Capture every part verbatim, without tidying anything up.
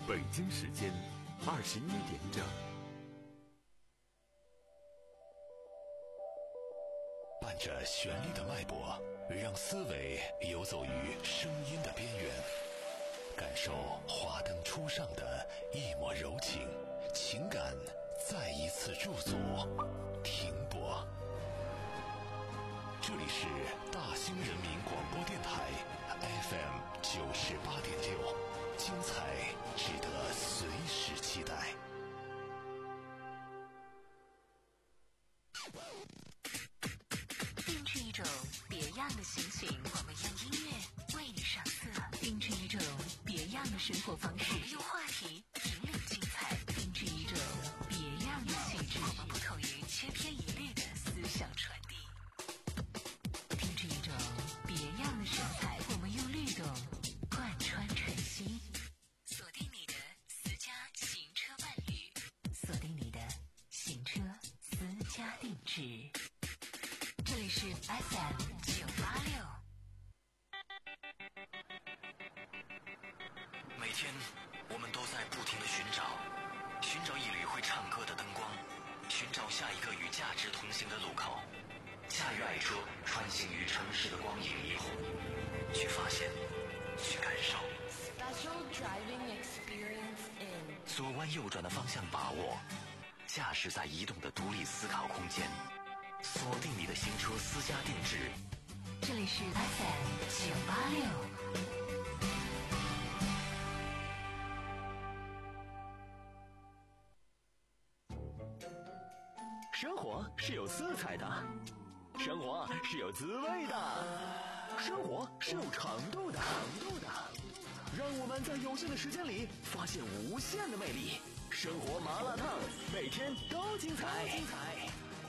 北京时间二十一点整。 伴着旋律的脉搏，让思维游走于声音的边缘，感受华灯初上的一抹柔情，情感再一次驻足停泊。这里是大兴人民广播电台 F M 九十八点六，精彩值得随时期待。 定制一种别样的心情，我们用音乐为你上色；定制一种别样的生活方式，我们用话题引领精彩；定制一种别样的气质，我们不同于千篇一律的思想传递；定制一种别样的神采，我们用律动贯穿晨曦。锁定你的私家行车伴侣，锁定你的行车私家定制。这里是 F M 九八六。 每天我们都在不停地寻找，寻找一缕会唱歌的灯光，寻找下一个与价值同行的路口。驾驭爱车，穿行于城市的光影霓虹，去发现，去感受。 Special driving experience in 左弯右转的方向把握，驾驶在移动的独立思考空间。锁定你的新车私家定制， 这里是 F M 九八六。 生活是有色彩的，生活是有滋味的，生活是有长度的。长度的，让我们在有限的时间里发现无限的魅力。生活麻辣烫，每天都精彩。精彩。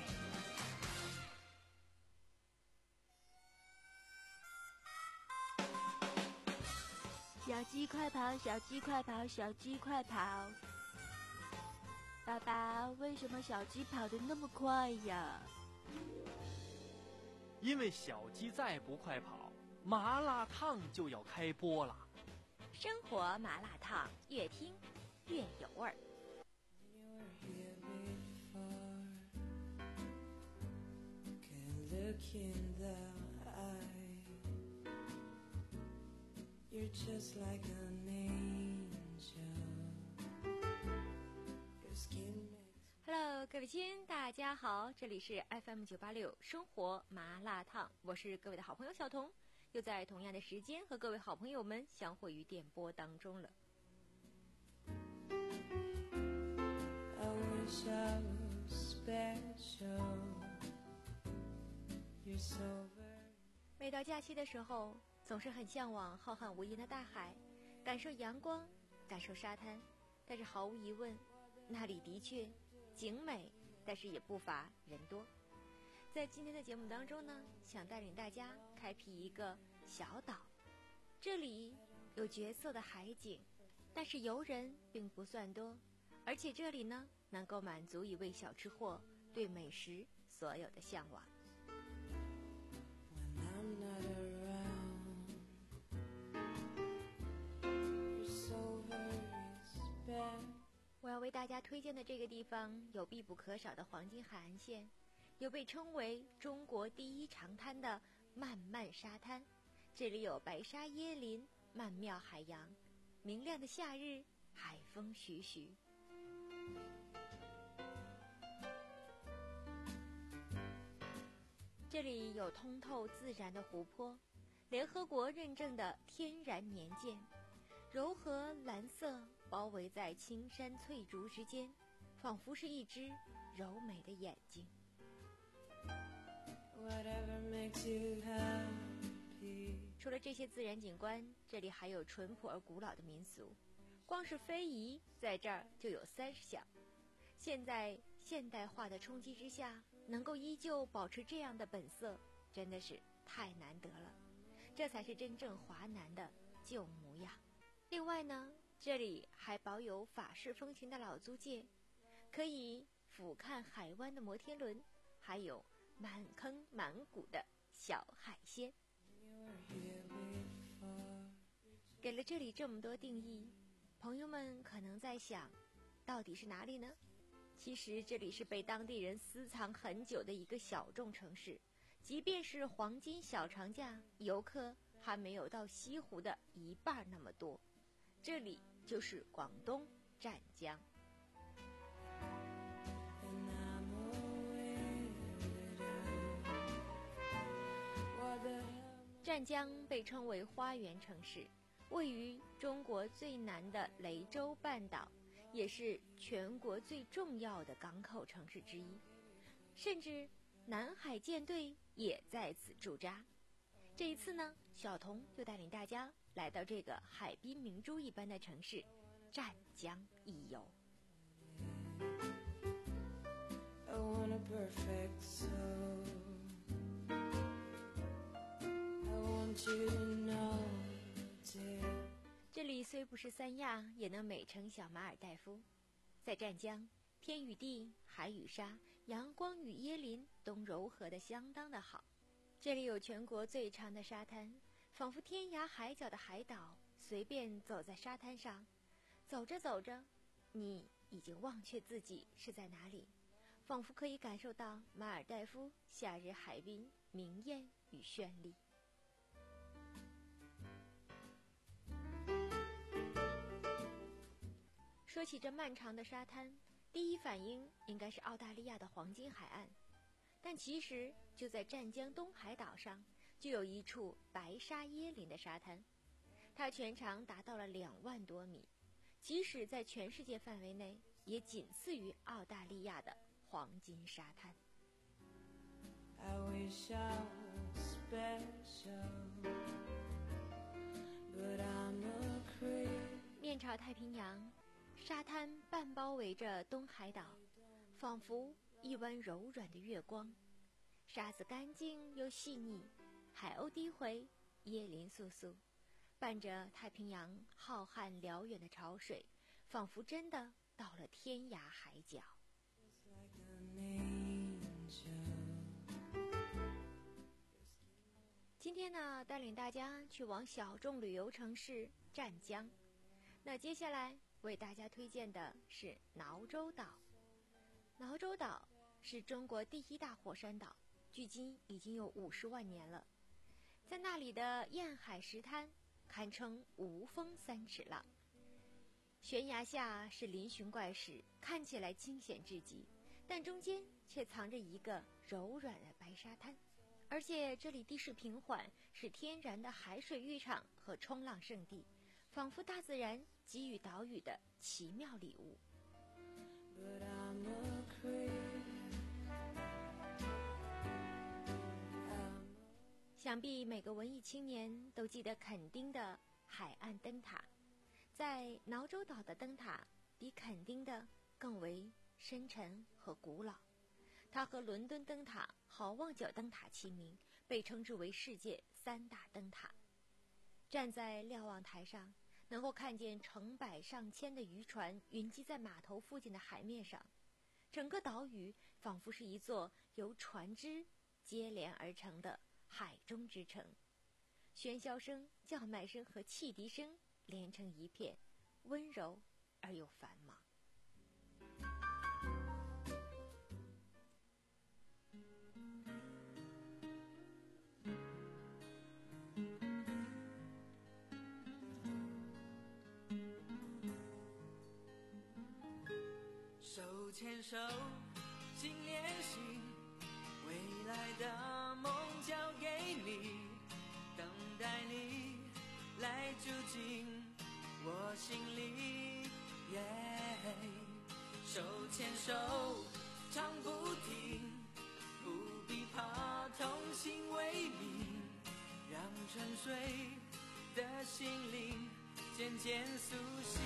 小鸡快跑，小鸡快跑，小鸡快跑！爸爸，为什么小鸡跑得那么快呀？ 因为小鸡再不快跑，麻辣烫就要开播了。 生活麻辣烫，越听越有味儿。 You're just like an angel. Your skin makes Hello， 各位亲，大家好，这里是 F M 九八六生活麻辣烫，我是各位的好朋友小彤，又在同样的时间和各位好朋友们相会于电波当中了。 I wish I was special. You're so very 每到假期的时候，总是很向往浩瀚无垠的大海，感受阳光，感受沙滩，但是毫无疑问，那里的确景美，但是也不乏人多。在今天的节目当中呢，想带领大家开辟一个小岛，这里有绝色的海景，但是游人并不算多，而且这里呢，能够满足一位小吃货对美食所有的向往。 when I'm not around. You're so very special. 我要为大家推荐的这个地方有必不可少的黄金海岸线，有被称为中国第一长滩的漫漫沙滩，这里有白沙椰林、曼妙海洋，明亮的夏日，海风徐徐。这里有通透自然的湖泊，联合国认证的天然年鉴，柔和蓝色包围在青山翠竹之间，仿佛是一只柔美的眼睛。 Whatever makes you happy. 除了这些自然景观，这里还有淳朴而古老的民俗，光是非遗在这儿就有三十项。现在现代化的冲击之下，能够依旧保持这样的本色，真的是太难得了，这才是真正华南的旧模样。另外呢，这里还保有法式风情的老租界，可以俯瞰海湾的摩天轮，还有满坑满谷的小海鲜。给了这里这么多定义， 朋友们可能在想，到底是哪里呢？其实这里是被当地人私藏很久的一个小众城市，即便是黄金小长假，游客还没有到西湖的一半那么多。这里就是广东湛江。湛江被称为花园城市，位于中国最南的雷州半岛，也是全国最重要的港口城市之一，甚至南海舰队也在此驻扎。这一次呢，小童就带领大家来到这个海滨明珠一般的城市湛江一游。 I want a perfect soul. I want you to know, dear. 这里虽不是三亚，也能美称小马尔代夫。在湛江，天与地，海与沙，阳光与椰林都糅合得相当的好。这里有全国最长的沙滩，仿佛天涯海角的海岛。随便走在沙滩上，走着走着，你已经忘却自己是在哪里，仿佛可以感受到马尔代夫夏日海滨明艳与绚丽。说起这漫长的沙滩，第一反应应该是澳大利亚的黄金海岸，但其实就在湛江东海岛上，就有一处白沙椰林的沙滩，它全长达到了两万多米，即使在全世界范围内，也仅次于澳大利亚的黄金沙滩。 I wish I was special, but I'm a creep. 面朝太平洋，沙滩半包围着东海岛，仿佛一弯柔软的月光。沙子干净又细腻，海鸥低回，椰林簌簌，伴着太平洋浩瀚辽远的潮水，仿佛真的到了天涯海角。今天呢，带领大家去往小众旅游城市湛江。那接下来为大家推荐的是挠洲岛。挠洲岛是中国第一大火山岛，距今已经有五十万年了。在那里的燕海石滩堪称无风三尺浪，悬崖下是嶙峋怪石，看起来惊险至极，但中间却藏着一个柔软的白沙滩。而且这里地势平缓，是天然的海水浴场和冲浪圣地，仿佛大自然给予岛屿的奇妙礼物。 But I'm a creep. 想必每个文艺青年都记得垦丁的海岸灯塔，在挠洲岛的灯塔比垦丁的更为深沉和古老。它和伦敦灯塔、好望角灯塔齐名，被称之为世界三大灯塔。站在瞭望台上，能够看见成百上千的渔船云集在码头附近的海面上，整个岛屿仿佛是一座由船只接连而成的海中之城，喧嚣声、叫卖声和汽笛声连成一片，温柔而又繁忙。 手牵手，心连心，未来的梦交给你，等待你来住进我心里。Yeah, 手牵手，唱不停，不必怕同心为命，让沉睡的心灵渐渐苏醒。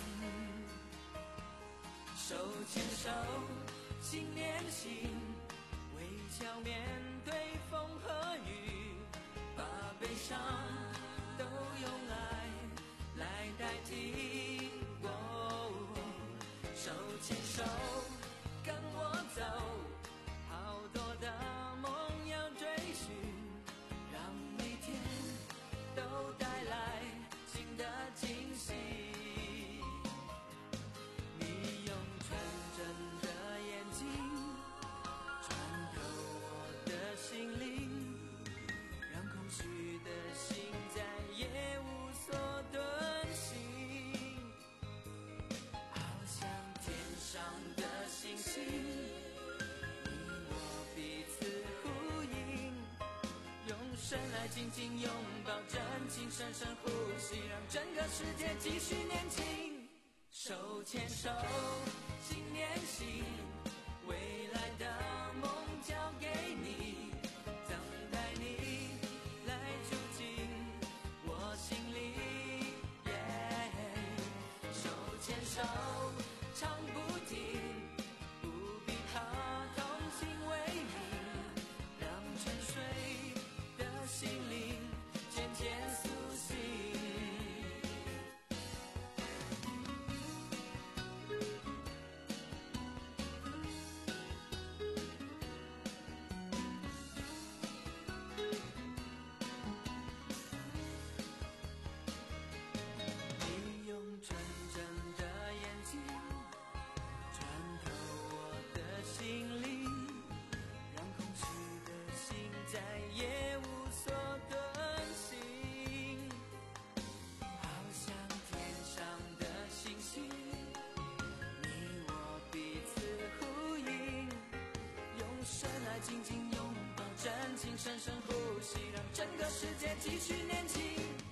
手牵手，心连心，微笑面对风和雨，把悲伤都用爱来代替。哦，手牵手，跟我走，好多的梦要追寻，让每天都带来新的惊喜。 爱紧紧拥抱，真情深深呼吸，让整个世界继续年轻。手牵手，心连心，未来的梦交给你，等待你来住进我心里。Yeah, 手牵手，唱不停，不必怕同心为命，让沉睡的心灵渐渐苏醒。你用纯真的眼睛穿透我的心灵，让空虚的心再也无所遁形，好像天上的星星，你我彼此呼应，用深爱紧紧拥抱，真情深深呼吸，让整个世界继续年轻。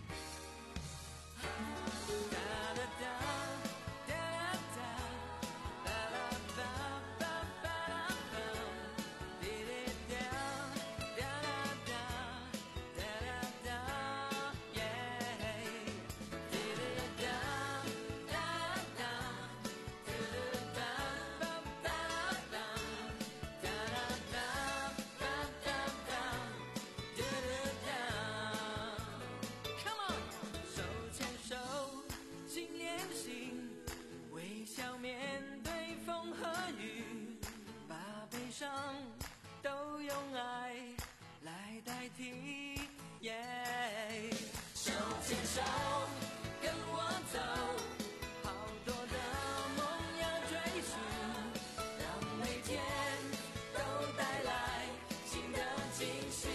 微笑面对风和雨，把悲伤都用爱来代替。Yeah, 手牵手，跟我走，好多的梦要追寻，让每天都带来新的惊喜。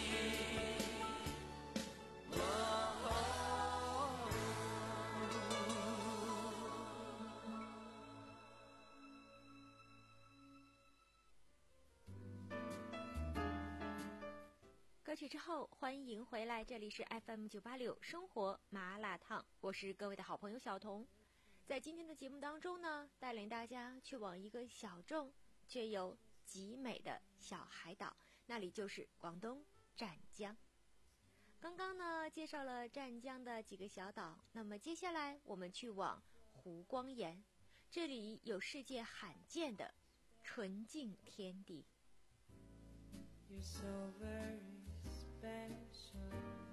歌曲之后，欢迎回来，这里是 F M 九八六生活麻辣烫，我是各位的好朋友小童。在今天的节目当中呢，带领大家去往一个小众却又极美的小海岛，那里就是广东湛江。刚刚呢介绍了湛江的几个小岛，那么接下来我们去往湖光岩，这里有世界罕见的纯净天地。 You're so very special,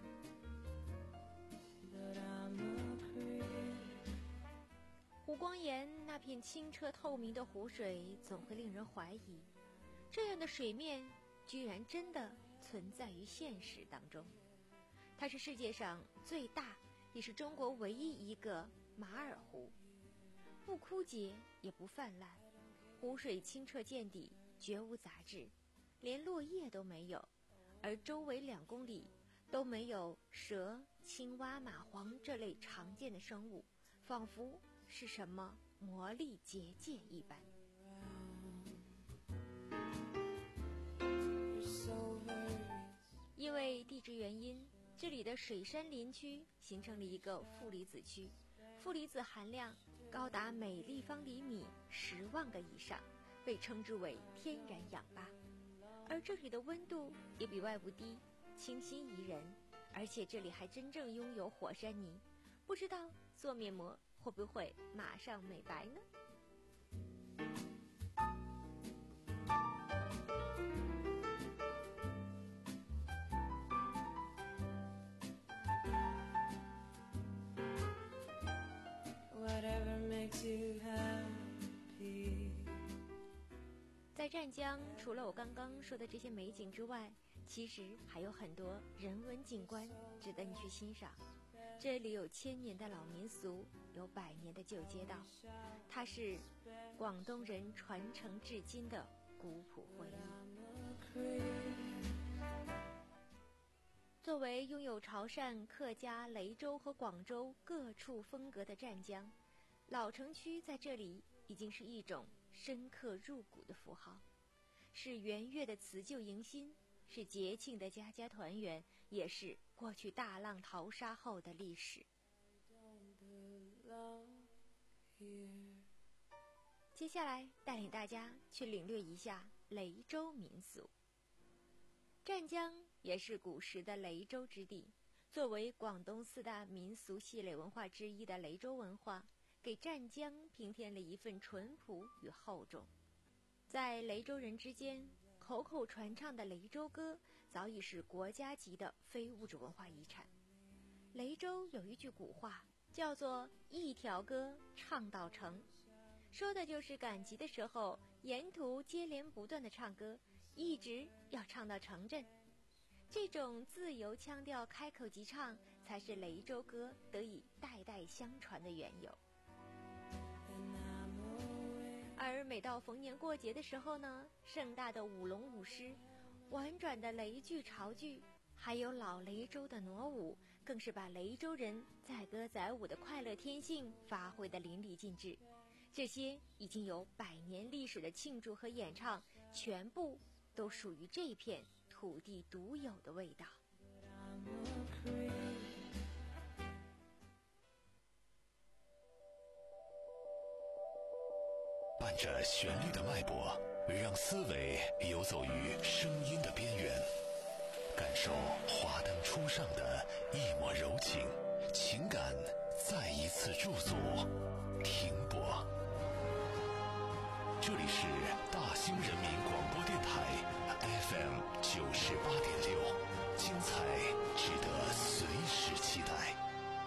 but I'm a creep. 湖光岩那片清澈透明的湖水，总会令人怀疑，这样的水面居然真的存在于现实当中。它是世界上最大，也是中国唯一一个马尔湖，不枯竭也不泛滥，湖水清澈见底，绝无杂质，连落叶都没有，而周围两公里都没有蛇、青蛙、蚂蟥这类常见的生物，仿佛是什么魔力结界一般。因为地质原因，这里的水杉林区形成了一个负离子区，负离子含量高达每立方厘米十万个以上，被称之为天然氧吧。而这里的温度也比外部低，清新宜人，而且这里还真正拥有火山泥，不知道做面膜会不会马上美白呢？在湛江，除了我刚刚说的这些美景之外，其实还有很多人文景观值得你去欣赏。这里有千年的老民俗，有百年的旧街道，它是广东人传承至今的古朴回忆。作为拥有潮汕、客家、雷州和广州各处风格的湛江，老城区在这里已经是一种深刻入骨的符号，是元月的辞旧迎新，是节庆的家家团圆， 也是过去大浪淘沙后的历史。接下来带领大家去领略一下雷州民俗。湛江也是古时的雷州之地，作为广东四大民俗系列文化之一的雷州文化，给湛江平添了一份淳朴与厚重。在雷州人之间，口口传唱的雷州歌早已是国家级的非物质文化遗产。雷州有一句古话叫做一条歌唱到成，说的就是赶集的时候沿途接连不断的唱歌，一直要唱到城镇。这种自由腔调开口即唱，才是雷州歌得以代代相传的缘由。而每到逢年过节的时候呢，盛大的舞龙舞狮，婉转的雷剧潮剧，还有老雷州的傩舞，更是把雷州人载歌载舞的快乐天性发挥得淋漓尽致。这些已经有百年历史的庆祝和演唱，全部都属于这片土地独有的味道。 伴着旋律的脉搏，让思维游走于声音的边缘，感受华灯初上的一抹柔情，情感再一次驻足停泊。这里是大兴人民广播电台 F M 九十八点六，精彩值得随时期待。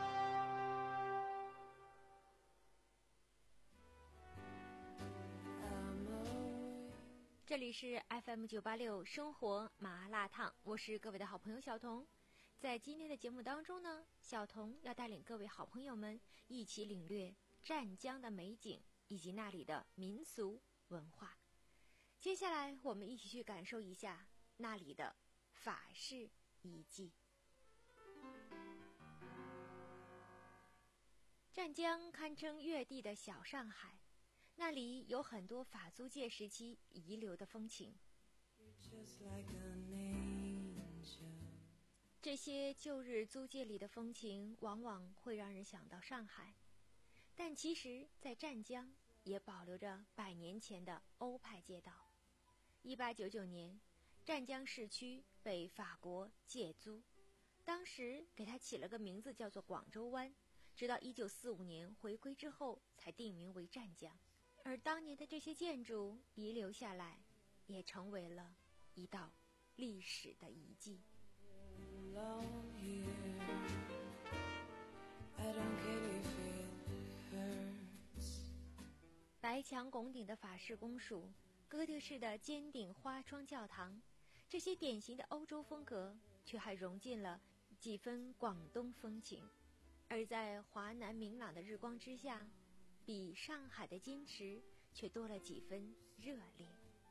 这里是 F M 九八六生活麻辣烫，我是各位的好朋友小彤。在今天的节目当中呢，小彤要带领各位好朋友们一起领略湛江的美景以及那里的民俗文化。接下来我们一起去感受一下那里的法式遗迹。湛江堪称粤地的小上海，那里有很多法租界时期遗留的风情。这些旧日租界里的风情往往会让人想到上海，但其实在湛江也保留着百年前的欧派街道。一八九九年，湛江市区被法国借租，当时给它起了个名字叫做广州湾，直到一九四五年回归之后才定名为湛江。而当年的这些建筑遗留下来，也成为了一道历史的遗迹。白墙拱顶的法式公署，哥特式的尖顶花窗教堂，这些典型的欧洲风格，却还融进了几分广东风情。而在华南明朗的日光之下，比上海的矜持却多了几分热烈。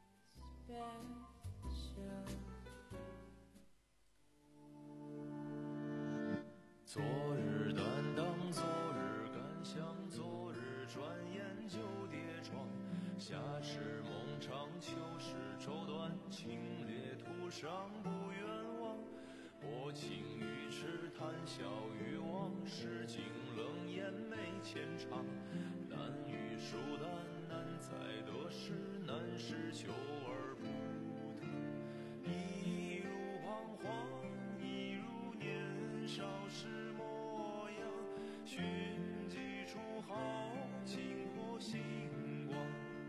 昨日担当，昨日感想，昨日转眼就跌撞。夏时梦长，秋时绸缎，清冽途上不远望。薄情于痴，谈笑于往，诗经冷眼没浅尝。难于疏淡，难在得失，难是求而不得。一如彷徨，一如年少时模样，寻几处好，惊破星光。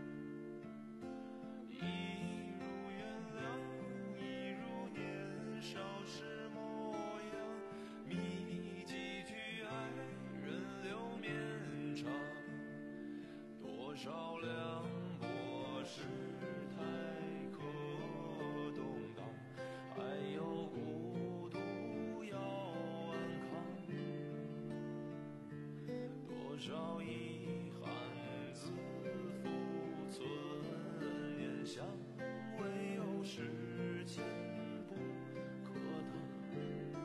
一如原谅，一如年少时模样，觅几句爱，人流绵长。多少凉薄世态可动荡，还有孤独要安康。多少遗憾自负存念想，唯有时间不可挡。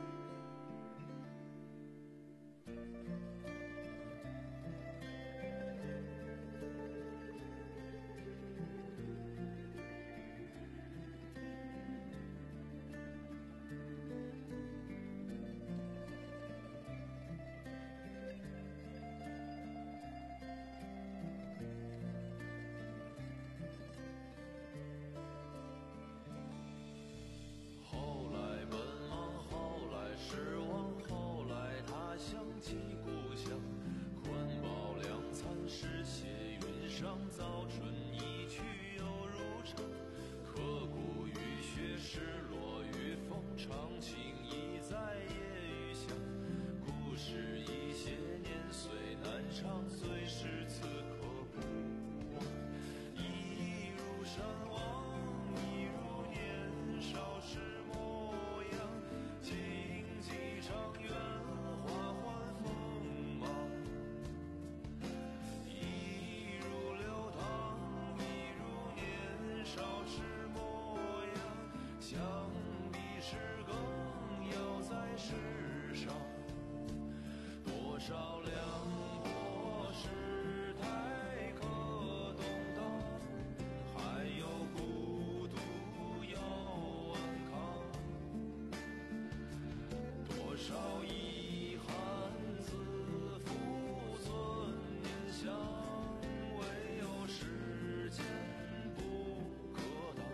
上，早春一去又如常。刻骨雨雪，失落与风，长情已在夜雨下。故事一些年岁难长，虽是此刻不忘。一如山望，一如年少时模样。荆棘长远，花换锋芒。一如流淌，一如年少时模样。想必是更要在世上。多少凉薄世态可动荡，还有孤独要安康。多少遗憾自负存念想，唯有时间不可挡。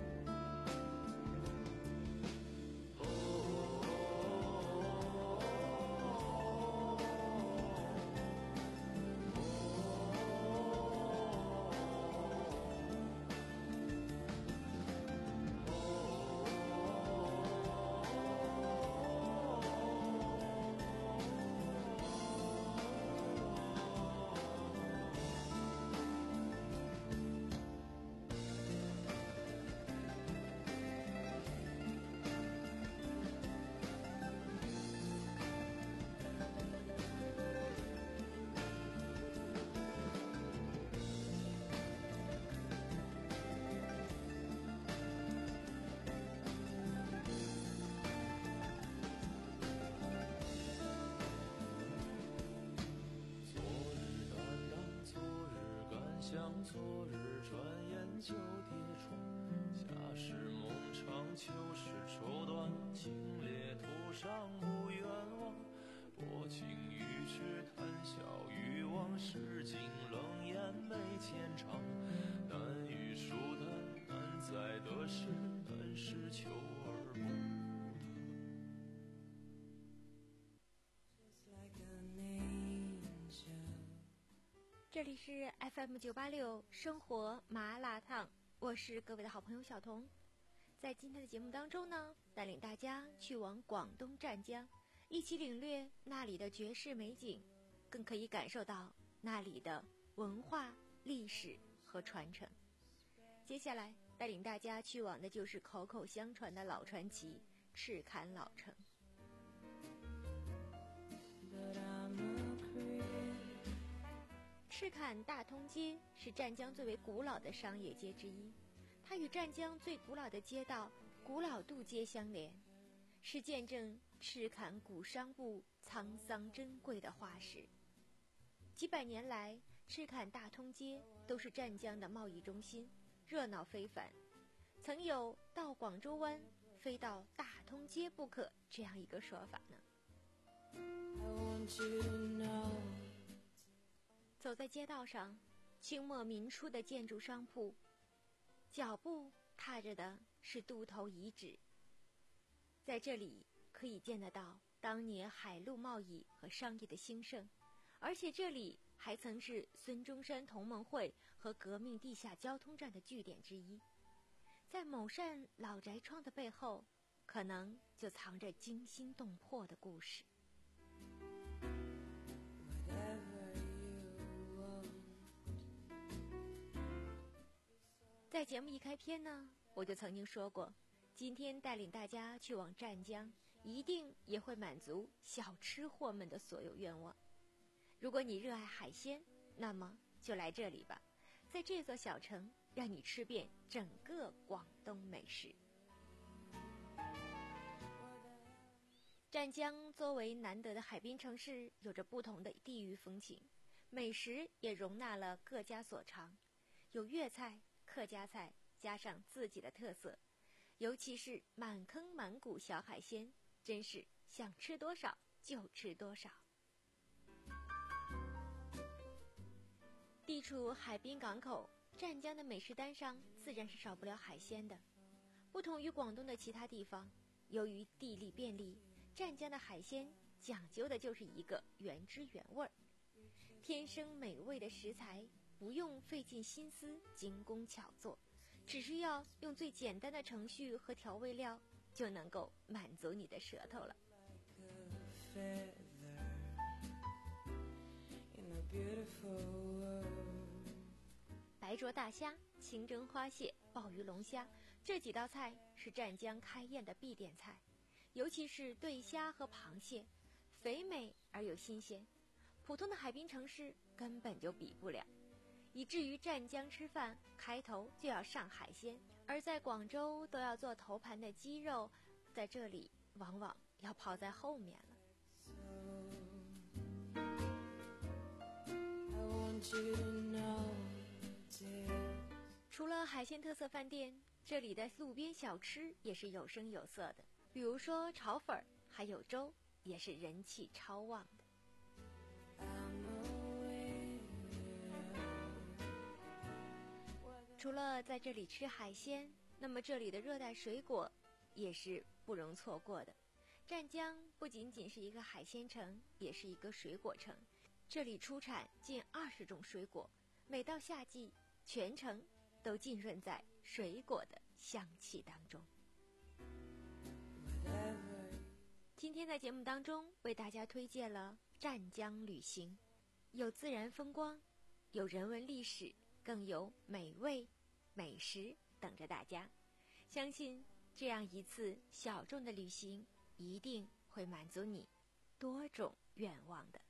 想昨日转眼就跌撞，夏时梦长，秋时绸缎，清冽途上不远望。薄情于痴，谈笑于往，世经冷眼眉间长。难遇疏淡，难在得失，难是求而不得。 这里是 F M 九八六生活麻辣烫，我是各位的好朋友小彤。在今天的节目当中呢，带领大家去往广东湛江，一起领略那里的绝世美景，更可以感受到那里的文化、历史和传承。接下来带领大家去往的就是口口相传的老传奇赤坎老城。赤坎大通街是湛江最为古老的商业街之一，它与湛江最古老的街道古老渡街相连，是见证赤坎古商埠沧桑珍贵的化石。几百年来，赤坎大通街都是湛江的贸易中心，热闹非凡，曾有到广州湾非到大通街不可这样一个说法呢。走在街道上，清末民初的建筑商铺，脚步踏着的是渡头遗址。在这里可以见得到当年海陆贸易和商业的兴盛，而且这里还曾是孙中山同盟会和革命地下交通站的据点之一。在某扇老宅窗的背后，可能就藏着惊心动魄的故事。在节目一开篇呢，我就曾经说过，今天带领大家去往湛江，一定也会满足小吃货们的所有愿望。如果你热爱海鲜，那么就来这里吧，在这座小城，让你吃遍整个广东美食。湛江作为难得的海滨城市，有着不同的地域风情，美食也容纳了各家所长，有粤菜、客家菜，加上自己的特色，尤其是满坑满谷小海鲜，真是想吃多少就吃多少。地处海滨港口，湛江的美食单上自然是少不了海鲜的。不同于广东的其他地方，由于地利便利，湛江的海鲜讲究的就是一个原汁原味儿，天生美味的食材， 不用费尽心思精工巧做，只需要用最简单的程序和调味料，就能够满足你的舌头了。白灼大虾、清蒸花蟹、鲍鱼龙虾，这几道菜是湛江开宴的必点菜，尤其是对虾和螃蟹，肥美而又新鲜，普通的海滨城市根本就比不了，以至于湛江吃饭开头就要上海鲜，而在广州都要做头盘的鸡肉，在这里往往要抛在后面了。除了海鲜特色饭店，这里的路边小吃也是有声有色的，比如说炒粉，还有粥，也是人气超旺的。除了在这里吃海鲜，那么这里的热带水果也是不容错过的。湛江不仅仅是一个海鲜城，也是一个水果城，这里出产近二十种水果，每到夏季，全城都浸润在水果的香气当中。今天在节目当中为大家推荐了湛江旅行，有自然风光，有人文历史，更有美味美食等着大家。相信这样一次小众的旅行一定会满足你多种愿望的。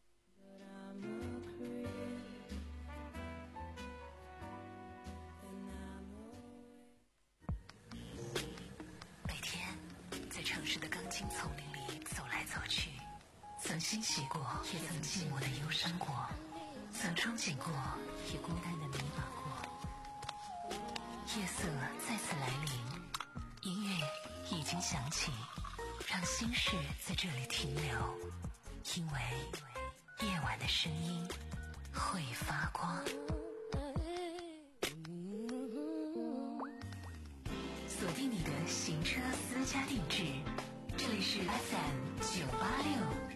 每天在城市的钢筋丛林里走来走去，曾欣喜过，也曾寂寞的忧伤过，曾憧憬过，也孤单的迷茫过。夜色再次来临，音乐已经响起，让心事在这里停留，因为夜晚的声音会发光。锁定你的行车私家定制，这里是 F M 九八六。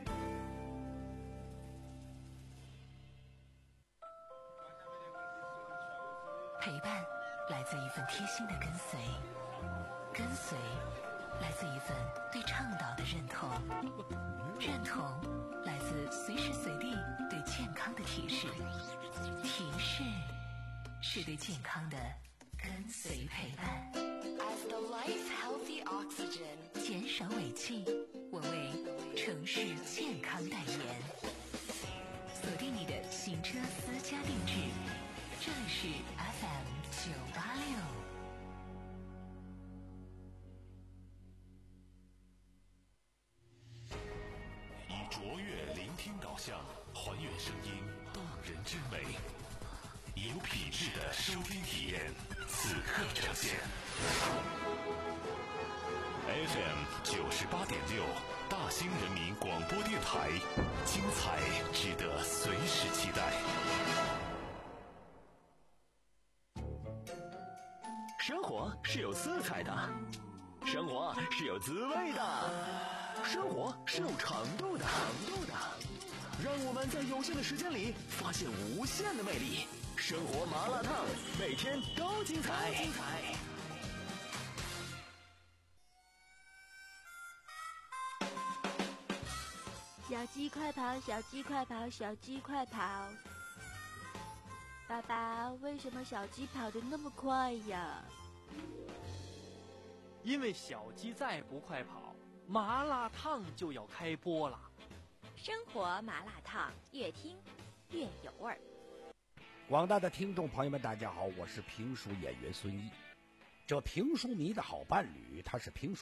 陪伴来自一份贴心的跟随，跟随来自一份对倡导的认同，认同来自随时随地对健康的提示，提示是对健康的跟随陪伴。 As the life healthy oxygen， 减少尾气，我为城市健康代言。锁定你的行车私家定制，这里是 F M 九八六。 以卓越聆听导向，还原声音动人之美，有品质的收听体验，此刻呈现。F M 九十八点六，大兴人民广播电台，精彩值得随时期待。 生活是有色彩的，生活是有滋味的，生活是有长度的，长度的。让我们在有限的时间里发现无限的魅力。生活麻辣烫，每天都精彩。精彩。 小鸡快跑，小鸡快跑，小鸡快跑！爸爸，为什么小鸡跑得那么快呀？ 因为小鸡再不快跑，麻辣烫就要开播了。 生活麻辣烫，越听越有味儿。 广大的听众朋友们，大家好，我是评书演员孙一。这评书迷的好伴侣，他是评书